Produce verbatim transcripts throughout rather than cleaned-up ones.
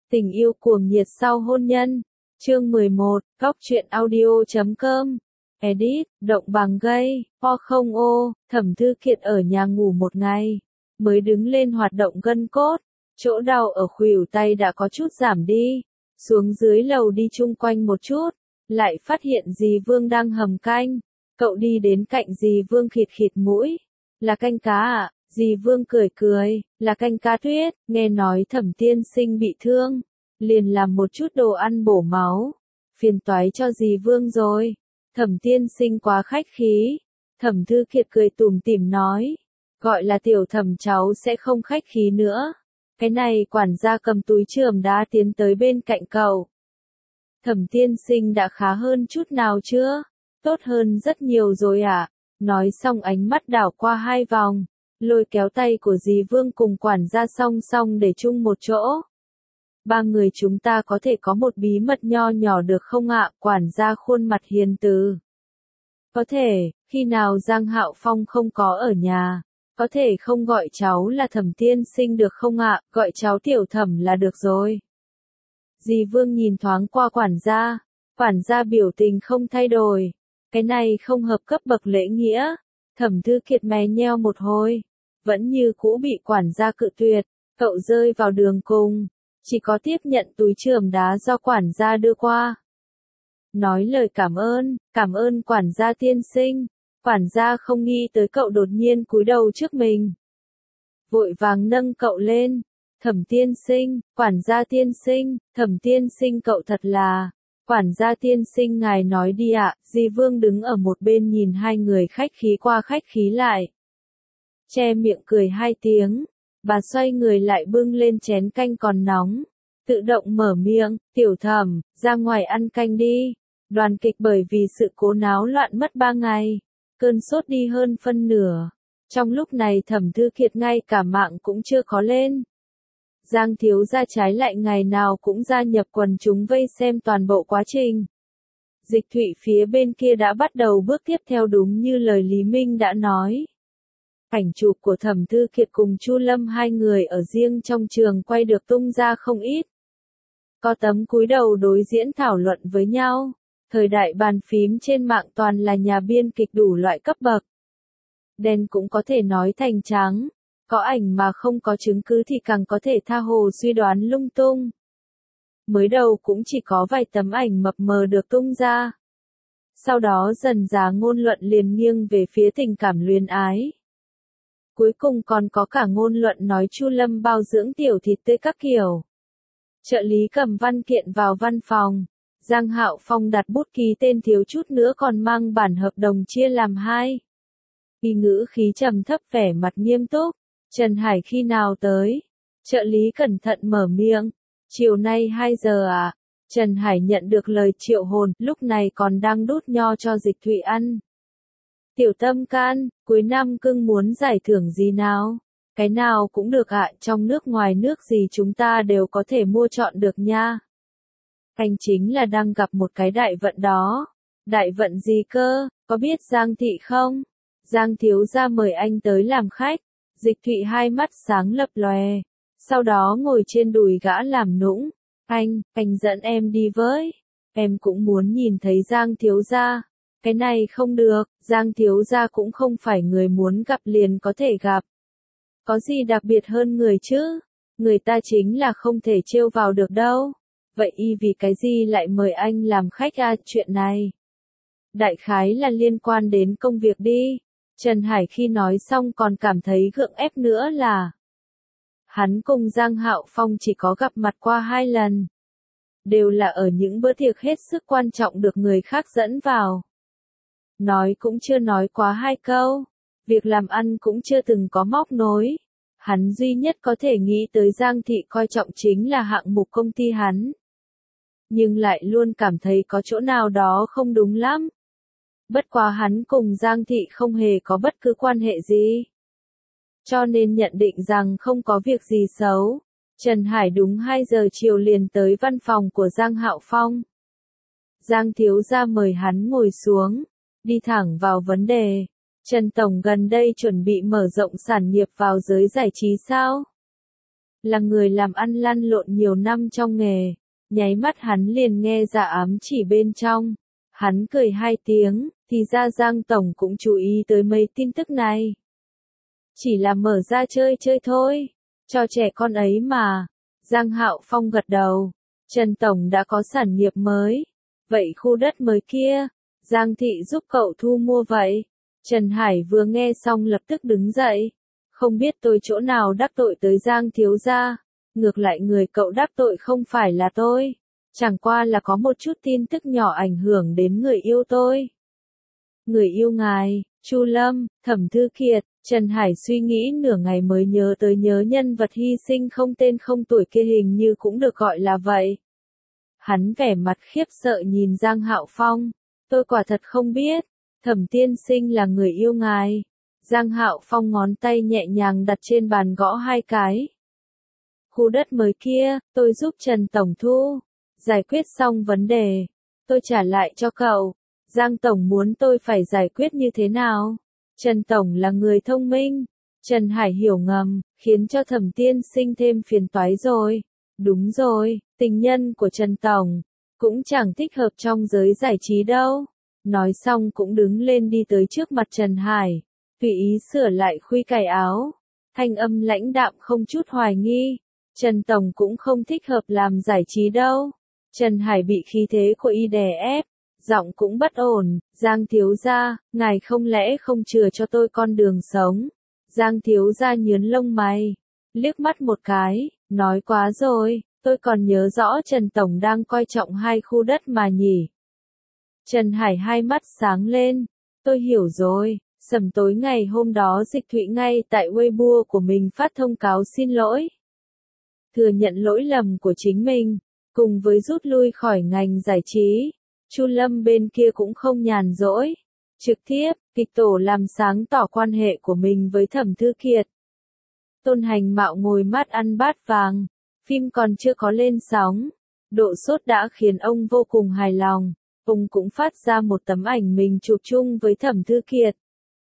Tình yêu cuồng nhiệt sau hôn nhân. Chương mười một, góc truyện audio chấm com. Edit, động bằng gây, po không ô, Thẩm Thư Kiệt ở nhà ngủ một ngày, mới đứng lên hoạt động gân cốt, chỗ đau ở khuỷu tay đã có chút giảm đi, xuống dưới lầu đi chung quanh một chút, lại phát hiện dì Vương đang hầm canh, cậu đi đến cạnh dì Vương khịt khịt mũi, là canh cá à? Dì Vương cười cười, là canh cá tuyết, nghe nói Thẩm tiên sinh bị thương, liền làm một chút đồ ăn bổ máu, phiền toái cho dì Vương rồi. Thẩm tiên sinh quá khách khí. Thẩm Thư Kiệt cười tủm tỉm nói, gọi là tiểu Thẩm cháu sẽ không khách khí nữa. Cái này quản gia cầm túi chườm đá tiến tới bên cạnh cậu. Thẩm tiên sinh đã khá hơn chút nào chưa? Tốt hơn rất nhiều rồi ạ. À? Nói xong ánh mắt đảo qua hai vòng, lôi kéo tay của dì Vương cùng quản gia song song để chung một chỗ. Ba người chúng ta có thể có một bí mật nho nhỏ được không ạ? Quản gia khuôn mặt hiền từ. Có thể, khi nào Giang Hạo Phong không có ở nhà, có thể không gọi cháu là Thẩm tiên sinh được không ạ? Gọi cháu tiểu Thẩm là được rồi. Dì Vương nhìn thoáng qua quản gia, quản gia biểu tình không thay đổi. Cái này không hợp cấp bậc lễ nghĩa. Thẩm Thư Kiệt mè nheo một hồi, vẫn như cũ bị quản gia cự tuyệt, cậu rơi vào đường cùng, chỉ có tiếp nhận túi chườm đá do quản gia đưa qua. Nói lời cảm ơn, cảm ơn quản gia tiên sinh. Quản gia không nghĩ tới cậu đột nhiên cúi đầu trước mình, vội vàng nâng cậu lên. Thẩm tiên sinh, quản gia tiên sinh, Thẩm tiên sinh cậu thật là. Quản gia tiên sinh ngài nói đi ạ. Dì Vương đứng ở một bên nhìn hai người khách khí qua khách khí lại, che miệng cười hai tiếng. Bà xoay người lại bưng lên chén canh còn nóng, tự động mở miệng, tiểu Thẩm, ra ngoài ăn canh đi. Đoàn kịch bởi vì sự cố náo loạn mất ba ngày, cơn sốt đi hơn phân nửa. Trong lúc này Thẩm Thư Kiệt ngay cả mạng cũng chưa có lên. Giang thiếu gia trái lại ngày nào cũng gia nhập quần chúng vây xem toàn bộ quá trình. Dịch Thụy phía bên kia đã bắt đầu bước tiếp theo đúng như lời Lý Minh đã nói. Ảnh chụp của Thẩm Thư Kiệt cùng Chu Lâm hai người ở riêng trong trường quay được tung ra không ít. Có tấm cúi đầu đối diễn thảo luận với nhau. Thời đại bàn phím trên mạng toàn là nhà biên kịch đủ loại cấp bậc. Đen cũng có thể nói thành trắng. Có ảnh mà không có chứng cứ thì càng có thể tha hồ suy đoán lung tung. Mới đầu cũng chỉ có vài tấm ảnh mập mờ được tung ra. Sau đó dần dà ngôn luận liền nghiêng về phía tình cảm luyến ái. Cuối cùng còn có cả ngôn luận nói Chu Lâm bao dưỡng tiểu thịt tươi các kiểu. Trợ lý cầm văn kiện vào văn phòng. Giang Hạo Phong đặt bút ký tên thiếu chút nữa còn mang bản hợp đồng chia làm hai. Y ngữ khí trầm thấp vẻ mặt nghiêm túc. Trần Hải khi nào tới? Trợ lý cẩn thận mở miệng. Chiều nay hai giờ à? Trần Hải nhận được lời triệu hồn, lúc này còn đang đút nho cho Dịch Thụy ăn. Tiểu Tâm can, cuối năm cưng muốn giải thưởng gì nào? Cái nào cũng được ạ, trong nước ngoài nước gì chúng ta đều có thể mua chọn được nha. Anh chính là đang gặp một cái đại vận đó. Đại vận gì cơ, có biết Giang thị không? Giang thiếu gia mời anh tới làm khách. Dịch Thụy hai mắt sáng lập lòe, sau đó ngồi trên đùi gã làm nũng. Anh, anh dẫn em đi với. Em cũng muốn nhìn thấy Giang thiếu gia. Cái này không được, Giang thiếu gia cũng không phải người muốn gặp liền có thể gặp. Có gì đặc biệt hơn người chứ? Người ta chính là không thể trêu vào được đâu. Vậy y vì cái gì lại mời anh làm khách à? Chuyện này đại khái là liên quan đến công việc đi. Trần Hải khi nói xong còn cảm thấy gượng ép nữa là hắn cùng Giang Hạo Phong chỉ có gặp mặt qua hai lần. Đều là ở những bữa tiệc hết sức quan trọng được người khác dẫn vào. Nói cũng chưa nói quá hai câu. Việc làm ăn cũng chưa từng có móc nối. Hắn duy nhất có thể nghĩ tới Giang thị coi trọng chính là hạng mục công ty hắn. Nhưng lại luôn cảm thấy có chỗ nào đó không đúng lắm. Bất quá hắn cùng Giang thị không hề có bất cứ quan hệ gì. Cho nên nhận định rằng không có việc gì xấu. Trần Hải đúng hai giờ chiều liền tới văn phòng của Giang Hạo Phong. Giang thiếu gia mời hắn ngồi xuống, đi thẳng vào vấn đề. Trần Tổng gần đây chuẩn bị mở rộng sản nghiệp vào giới giải trí sao? là người làm ăn lăn lộn nhiều năm trong nghề. Nháy mắt hắn liền nghe ra ám chỉ bên trong. Hắn cười hai tiếng, thì ra Giang Tổng cũng chú ý tới mấy tin tức này. Chỉ là mở ra chơi chơi thôi, cho trẻ con ấy mà. Giang Hạo Phong gật đầu. Trần Tổng đã có sản nghiệp mới. Vậy khu đất mới kia, Giang Thị giúp cậu thu mua vậy? Trần Hải vừa nghe xong lập tức đứng dậy. Không biết tôi chỗ nào đắc tội tới Giang thiếu gia. Ngược lại người cậu đắc tội không phải là tôi. Chẳng qua là có một chút tin tức nhỏ ảnh hưởng đến người yêu tôi. Người yêu ngài, Chu Lâm, Thẩm Thư Kiệt. Trần Hải suy nghĩ nửa ngày mới nhớ tới nhớ nhân vật hy sinh không tên không tuổi kia hình như cũng được gọi là vậy. Hắn vẻ mặt khiếp sợ nhìn Giang Hạo Phong. Tôi quả thật không biết. Thẩm tiên sinh là người yêu ngài. Giang Hạo Phong ngón tay nhẹ nhàng đặt trên bàn gõ hai cái. Khu đất mới kia, tôi giúp Trần Tổng thu. Giải quyết xong vấn đề. Tôi trả lại cho cậu. Giang Tổng muốn tôi phải giải quyết như thế nào? Trần Tổng là người thông minh. Trần Hải hiểu ngầm, khiến cho Thẩm tiên sinh thêm phiền toái rồi. Đúng rồi, tình nhân của Trần Tổng. Cũng chẳng thích hợp trong giới giải trí đâu. Nói xong cũng đứng lên đi tới trước mặt Trần Hải. Tùy ý sửa lại khuy cài áo. Thanh âm lãnh đạm không chút hoài nghi. Trần Tổng cũng không thích hợp làm giải trí đâu. Trần Hải bị khí thế của y đè ép. Giọng cũng bất ổn. Giang thiếu gia, ngài không lẽ không chừa cho tôi con đường sống? Giang thiếu gia nhướng lông mày. Liếc mắt một cái. Nói quá rồi. Tôi còn nhớ rõ Trần Tổng đang coi trọng hai khu đất mà nhỉ. Trần Hải hai mắt sáng lên. Tôi hiểu rồi. Sầm tối ngày hôm đó Dịch Thụy ngay tại Weibo của mình phát thông cáo xin lỗi. Thừa nhận lỗi lầm của chính mình. Cùng với rút lui khỏi ngành giải trí. Chu Lâm bên kia cũng không nhàn rỗi. Trực tiếp, kịch tổ làm sáng tỏ quan hệ của mình với Thẩm Thư Kiệt. Tôn Hành Mạo ngồi mắt ăn bát vàng. Phim còn chưa có lên sóng. Độ sốt đã khiến ông vô cùng hài lòng. Ông cũng phát ra một tấm ảnh mình chụp chung với Thẩm Thư Kiệt.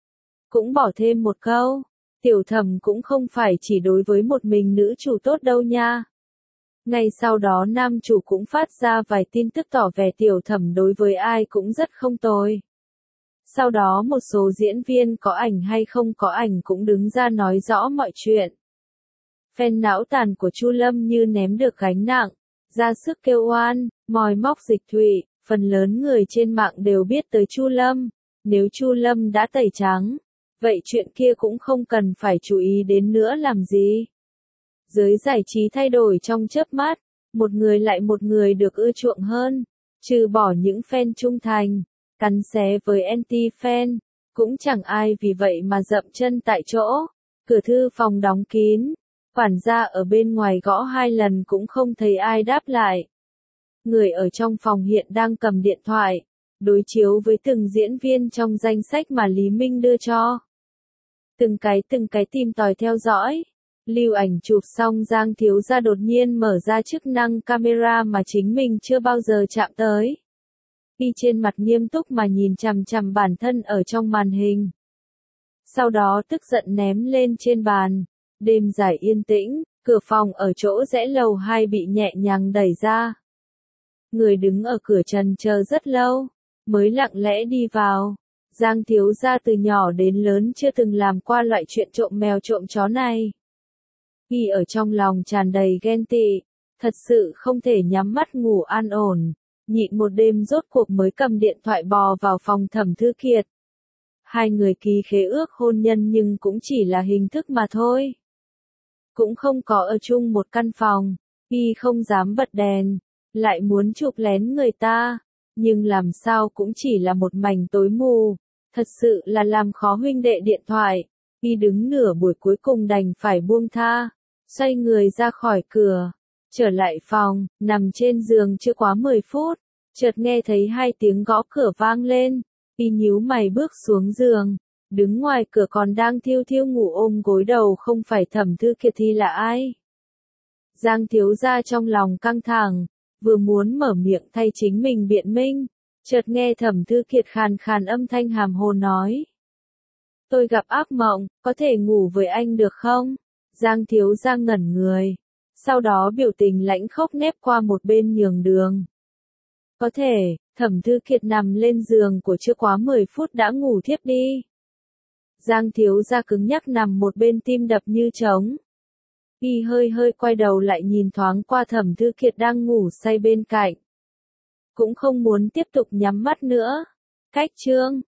Cũng bỏ thêm một câu. Tiểu Thẩm cũng không phải chỉ đối với một mình nữ chủ tốt đâu nha. Ngay sau đó nam chủ cũng phát ra vài tin tức tỏ vẻ Tiểu Thẩm đối với ai cũng rất không tồi. Sau đó một số diễn viên có ảnh hay không có ảnh cũng đứng ra nói rõ mọi chuyện. Fan não tàn của Chu Lâm như ném được gánh nặng, ra sức kêu oan, mòi móc Dịch Thụy, phần lớn người trên mạng đều biết tới Chu Lâm. Nếu Chu Lâm đã tẩy trắng, vậy chuyện kia cũng không cần phải chú ý đến nữa làm gì. Giới giải trí thay đổi trong chớp mắt, một người lại một người được ưa chuộng hơn, trừ bỏ những fan trung thành, cắn xé với anti-fan, cũng chẳng ai vì vậy mà dậm chân tại chỗ. Cửa thư phòng đóng kín, quản gia ở bên ngoài gõ hai lần cũng không thấy ai đáp lại. Người ở trong phòng hiện đang cầm điện thoại, đối chiếu với từng diễn viên trong danh sách mà Lý Minh đưa cho. Từng cái từng cái tìm tòi theo dõi. Lưu ảnh chụp xong Giang thiếu gia đột nhiên mở ra chức năng camera mà chính mình chưa bao giờ chạm tới. Y trên mặt nghiêm túc mà nhìn chằm chằm bản thân ở trong màn hình. Sau đó tức giận ném lên trên bàn. Đêm dài yên tĩnh, cửa phòng ở chỗ rẽ lầu hai bị nhẹ nhàng đẩy ra. Người đứng ở cửa trần chờ rất lâu, mới lặng lẽ đi vào. Giang thiếu gia từ nhỏ đến lớn chưa từng làm qua loại chuyện trộm mèo trộm chó này. Y ở trong lòng tràn đầy ghen tị, thật sự không thể nhắm mắt ngủ an ổn. Nhịn một đêm rốt cuộc mới cầm điện thoại bò vào phòng Thẩm Thư Kiệt. Hai người ký khế ước hôn nhân nhưng cũng chỉ là hình thức mà thôi. Cũng không có ở chung một căn phòng, Y không dám bật đèn, lại muốn chụp lén người ta, nhưng làm sao cũng chỉ là một mảnh tối mù, thật sự là làm khó huynh đệ điện thoại. Y đứng nửa buổi cuối cùng đành phải buông tha, xoay người ra khỏi cửa, trở lại phòng, nằm trên giường chưa quá mười phút, chợt nghe thấy hai tiếng gõ cửa vang lên. Y nhíu mày bước xuống giường, đứng ngoài cửa còn đang thiêu thiêu ngủ ôm gối đầu không phải Thẩm Thư Kiệt thì là ai? Giang thiếu gia trong lòng căng thẳng, vừa muốn mở miệng thay chính mình biện minh, chợt nghe Thẩm Thư Kiệt khàn khàn âm thanh hàm hồ nói. Tôi gặp ác mộng, có thể ngủ với anh được không? Giang thiếu gia ngẩn người, Sau đó biểu tình lãnh khốc nép qua một bên nhường đường. Có thể, Thẩm Thư Kiệt nằm lên giường của chưa quá mười phút đã ngủ thiếp đi. Giang thiếu gia cứng nhắc nằm một bên tim đập như trống. Y hơi hơi quay đầu lại nhìn thoáng qua Thẩm Thư Kiệt đang ngủ say bên cạnh. Cũng không muốn tiếp tục nhắm mắt nữa. Cách chương